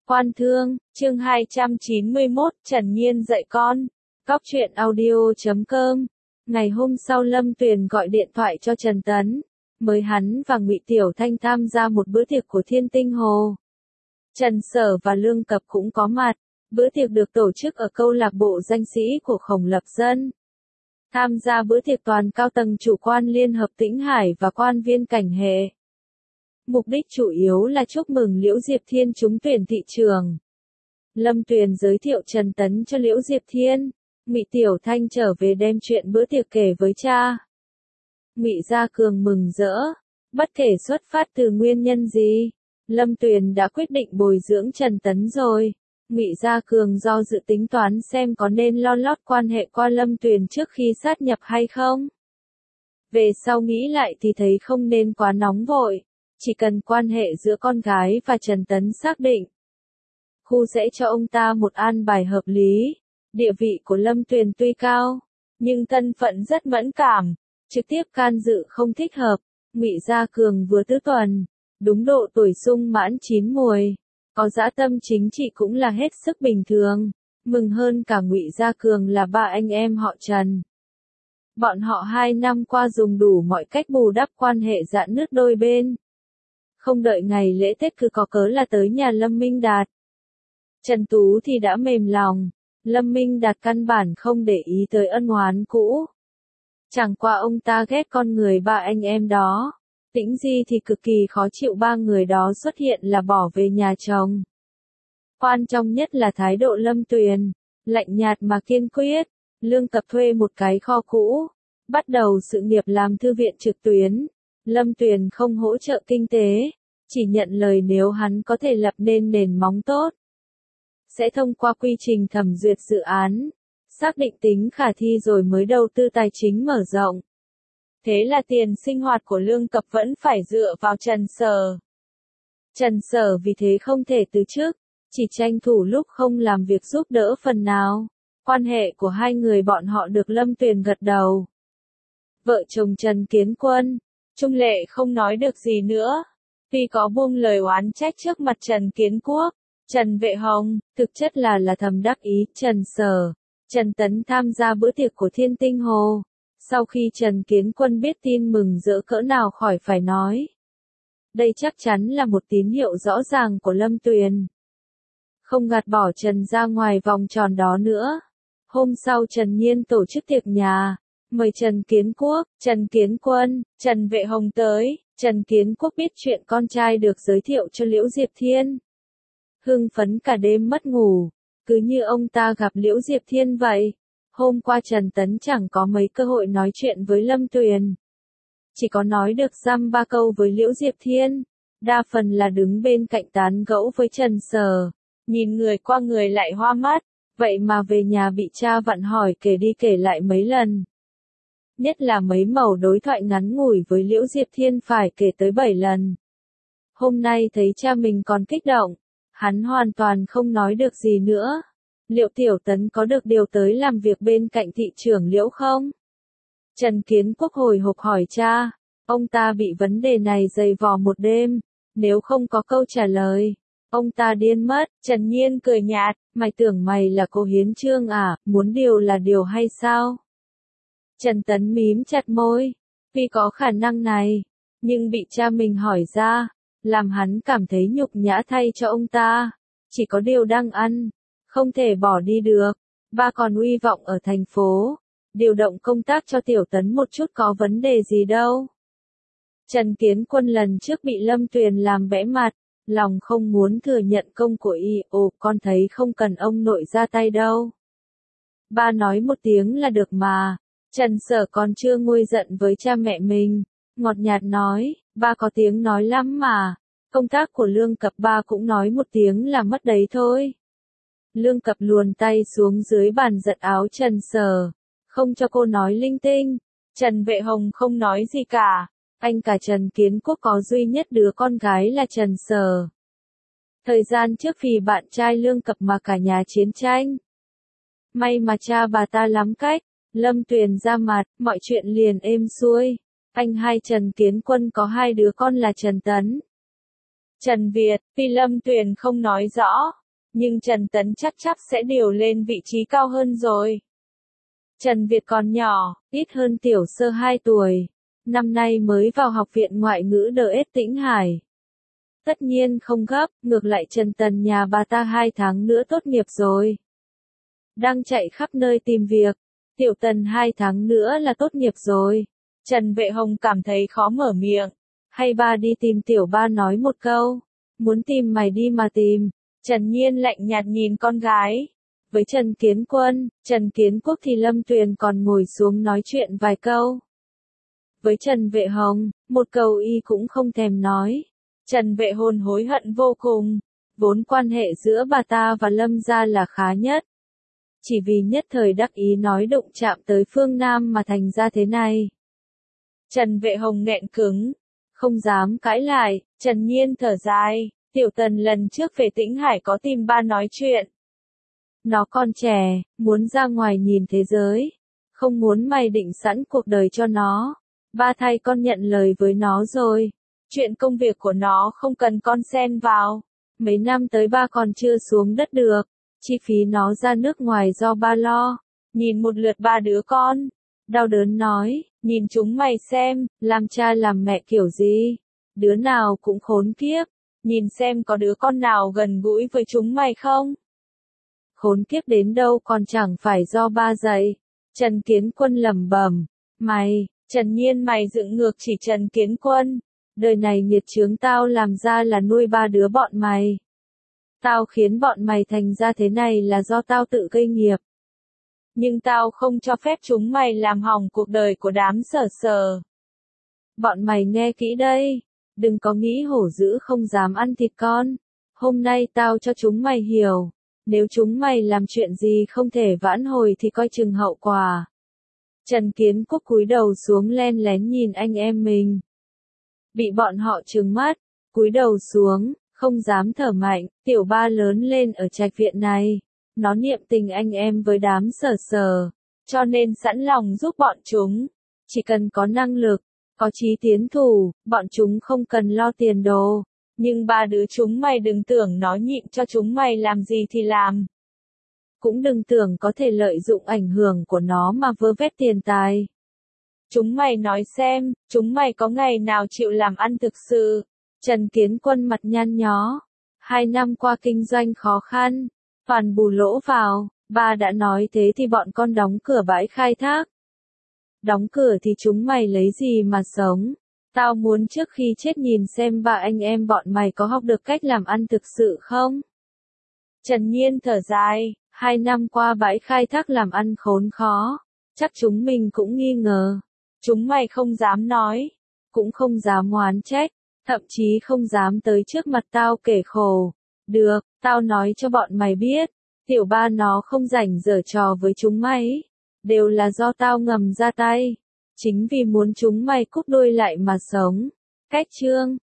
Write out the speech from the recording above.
Quan Thương, chương 291, Trần Nhiên dạy con. Góc truyện audio.com. Ngày hôm sau Lâm Tuyền gọi điện thoại cho Trần Tấn, mời hắn và Ngụy Tiểu Thanh tham gia một bữa tiệc của Thiên Tinh Hồ. Trần Sở và Lương Cập cũng có mặt. Bữa tiệc được tổ chức ở câu lạc bộ danh sĩ của Khổng Lập Dân. Tham gia bữa tiệc toàn cao tầng chủ quan Liên Hợp Tĩnh Hải và quan viên cảnh hệ. Mục đích chủ yếu là chúc mừng Liễu Diệp Thiên trúng tuyển thị trường. Lâm Tuyền giới thiệu Trần Tấn cho Liễu Diệp Thiên. Ngụy Tiểu Thanh trở về đem chuyện bữa tiệc kể với cha. Ngụy Gia Cường mừng rỡ. Bất kể xuất phát từ nguyên nhân gì, Lâm Tuyền đã quyết định bồi dưỡng Trần Tấn rồi. Ngụy Gia Cường do dự tính toán xem có nên lo lót quan hệ qua Lâm Tuyền trước khi sát nhập hay không. Về sau nghĩ lại thì thấy không nên quá nóng vội. Chỉ cần quan hệ giữa con gái và Trần Tấn xác định, khu sẽ cho ông ta một an bài hợp lý. Địa vị của Lâm Tuyền tuy cao, nhưng thân phận rất mẫn cảm, trực tiếp can dự không thích hợp. Ngụy Gia Cường vừa tứ tuần, đúng độ tuổi sung mãn chín muồi, có dã tâm chính trị cũng là hết sức bình thường. Mừng hơn cả Ngụy Gia Cường là ba anh em họ Trần. Bọn họ 2 năm qua dùng đủ mọi cách bù đắp quan hệ rạn nứt đôi bên. Không đợi ngày lễ Tết cứ có cớ là tới nhà Lâm Minh Đạt. Trần Tú thì đã mềm lòng, Lâm Minh Đạt căn bản không để ý tới ân oán cũ. Chẳng qua ông ta ghét con người ba anh em đó. Tĩnh Di thì cực kỳ khó chịu ba người đó xuất hiện là bỏ về nhà chồng. Quan trọng nhất là thái độ Lâm Tuyền, lạnh nhạt mà kiên quyết. Lương Cập thuê một cái kho cũ, bắt đầu sự nghiệp làm thư viện trực tuyến. Lâm Tuyền không hỗ trợ kinh tế, chỉ nhận lời nếu hắn có thể lập nên nền móng tốt. Sẽ thông qua quy trình thẩm duyệt dự án, xác định tính khả thi rồi mới đầu tư tài chính mở rộng. Thế là tiền sinh hoạt của Lương Cập vẫn phải dựa vào Trần Sở. Trần Sở vì thế không thể từ chức, chỉ tranh thủ lúc không làm việc giúp đỡ phần nào. Quan hệ của hai người bọn họ được Lâm Tuyền gật đầu. Vợ chồng Trần Kiến Quân, Trung Lệ không nói được gì nữa. Tuy có buông lời oán trách trước mặt Trần Kiến Quốc, Trần Vệ Hồng, thực chất là thầm đắc ý. Trần Sở, Trần Tấn tham gia bữa tiệc của Thiên Tinh Hồ. Sau khi Trần Kiến Quân biết tin mừng rỡ cỡ nào khỏi phải nói. Đây chắc chắn là một tín hiệu rõ ràng của Lâm Tuyền. Không gạt bỏ Trần ra ngoài vòng tròn đó nữa. Hôm sau Trần Nhiên tổ chức tiệc nhà. Mời Trần Kiến Quốc, Trần Kiến Quân, Trần Vệ Hồng tới. Trần Kiến Quốc biết chuyện con trai được giới thiệu cho Liễu Diệp Thiên. Hưng phấn cả đêm mất ngủ, cứ như ông ta gặp Liễu Diệp Thiên vậy. Hôm qua Trần Tấn chẳng có mấy cơ hội nói chuyện với Lâm Tuyền. Chỉ có nói được dăm ba câu với Liễu Diệp Thiên. Đa phần là đứng bên cạnh tán gẫu với Trần Sở. Nhìn người qua người lại hoa mắt. Vậy mà về nhà bị cha vặn hỏi kể đi kể lại mấy lần. Nhất là mấy mẩu đối thoại ngắn ngủi với Liễu Diệp Thiên phải kể tới 7 lần. Hôm nay thấy cha mình còn kích động, hắn hoàn toàn không nói được gì nữa. Liệu Tiểu Tấn có được điều tới làm việc bên cạnh thị trưởng Liễu không? Trần Kiến Quốc hồi hộp hỏi cha. Ông ta bị vấn đề này dày vò một đêm. Nếu không có câu trả lời, ông ta điên mất. Trần Nhiên cười nhạt. Mày tưởng mày là cô Hiến Trương à, muốn điều là điều hay sao? Trần Tấn mím chặt môi. Tuy có khả năng này, nhưng bị cha mình hỏi ra, làm hắn cảm thấy nhục nhã thay cho ông ta. Chỉ có điều đang ăn, không thể bỏ đi được. Ba còn uy vọng ở thành phố. Điều động công tác cho Tiểu Tấn một chút có vấn đề gì đâu. Trần Kiến Quân lần trước bị Lâm Tuyền làm bẽ mặt, lòng không muốn thừa nhận công của y. Ồ, con thấy không cần ông nội ra tay đâu. Ba nói một tiếng là được mà. Trần Sở còn chưa nguôi giận với cha mẹ mình. Ngọt nhạt nói, ba có tiếng nói lắm mà. Công tác của Lương Cập ba cũng nói một tiếng là mất đấy thôi. Lương Cập luồn tay xuống dưới bàn giật áo Trần Sở. Không cho cô nói linh tinh. Trần Vệ Hồng không nói gì cả. Anh cả Trần Kiến Quốc có duy nhất đứa con gái là Trần Sở. Thời gian trước vì bạn trai Lương Cập mà cả nhà chiến tranh. May mà cha bà ta lắm cách. Lâm Tuyền ra mặt, mọi chuyện liền êm xuôi. Anh hai Trần Kiến Quân có 2 đứa con là Trần Tấn Trần Việt, tuy Lâm Tuyền không nói rõ, nhưng Trần Tấn chắc sẽ điều lên vị trí cao hơn rồi. Trần Việt còn nhỏ, ít hơn Tiểu Sơ 2 tuổi. Năm nay mới vào học viện ngoại ngữ DS Tĩnh Hải. Tất nhiên không gấp, ngược lại Trần Tần nhà bà ta 2 tháng nữa tốt nghiệp rồi. Đang chạy khắp nơi tìm việc. Tiểu Tần 2 tháng nữa là tốt nghiệp rồi. Trần Vệ Hồng cảm thấy khó mở miệng. Hay ba đi tìm Tiểu Ba nói một câu. Muốn tìm mày đi mà tìm. Trần Nhiên lạnh nhạt nhìn con gái. Với Trần Kiến Quân, Trần Kiến Quốc thì Lâm Tuyền còn ngồi xuống nói chuyện vài câu. Với Trần Vệ Hồng, một câu y cũng không thèm nói. Trần Vệ Hồn hối hận vô cùng. Vốn quan hệ giữa bà ta và Lâm gia là khá nhất. Chỉ vì nhất thời đắc ý nói đụng chạm tới Phương Nam mà thành ra thế này. Trần Vệ Hồng nghẹn cứng, không dám cãi lại. Trần Nhiên thở dài, Tiểu Tần lần trước về Tĩnh Hải có tìm ba nói chuyện. Nó còn trẻ, muốn ra ngoài nhìn thế giới. Không muốn mày định sẵn cuộc đời cho nó. Ba thay con nhận lời với nó rồi. Chuyện công việc của nó không cần con xen vào. Mấy năm tới ba còn chưa xuống đất được. Chi phí nó ra nước ngoài do ba lo. Nhìn một lượt ba đứa con. Đau đớn nói, nhìn chúng mày xem, làm cha làm mẹ kiểu gì. Đứa nào cũng khốn kiếp. Nhìn xem có đứa con nào gần gũi với chúng mày không? Khốn kiếp đến đâu còn chẳng phải do ba dạy. Trần Kiến Quân lẩm bẩm. Mày, Trần Nhiên mày dựng ngược chỉ Trần Kiến Quân. Đời này nghiệt chướng tao làm ra là nuôi ba đứa bọn mày. Tao khiến bọn mày thành ra thế này là do tao tự gây nghiệp. Nhưng tao không cho phép chúng mày làm hỏng cuộc đời của đám Sở Sở. Bọn mày nghe kỹ đây. Đừng có nghĩ hổ dữ không dám ăn thịt con. Hôm nay tao cho chúng mày hiểu. Nếu chúng mày làm chuyện gì không thể vãn hồi thì coi chừng hậu quả. Trần Kiến Quốc cúi đầu xuống len lén nhìn anh em mình. Bị bọn họ trừng mắt, cúi đầu xuống, không dám thở mạnh. Tiểu Ba lớn lên ở trạch viện này. Nó niệm tình anh em với đám Sở Sở, cho nên sẵn lòng giúp bọn chúng. Chỉ cần có năng lực, có chí tiến thủ, bọn chúng không cần lo tiền đồ. Nhưng ba đứa chúng mày đừng tưởng nó nhịn cho chúng mày làm gì thì làm. Cũng đừng tưởng có thể lợi dụng ảnh hưởng của nó mà vơ vét tiền tài. Chúng mày nói xem, chúng mày có ngày nào chịu làm ăn thực sự? Trần Kiến Quân mặt nhăn nhó. 2 năm qua kinh doanh khó khăn, toàn bù lỗ vào. Ba đã nói thế thì bọn con đóng cửa bãi khai thác. Đóng cửa thì chúng mày lấy gì mà sống? Tao muốn trước khi chết nhìn xem ba anh em bọn mày có học được cách làm ăn thực sự không? Trần Nhiên thở dài, 2 năm qua bãi khai thác làm ăn khốn khó. Chắc chúng mình cũng nghi ngờ. Chúng mày không dám nói, cũng không dám oán trách, thậm chí không dám tới trước mặt tao kể khổ. Được, tao nói cho bọn mày biết, Tiểu Ba nó không rảnh giở trò với chúng mày. Đều là do tao ngầm ra tay. Chính vì muốn chúng mày cúp đuôi lại mà sống. Cách chương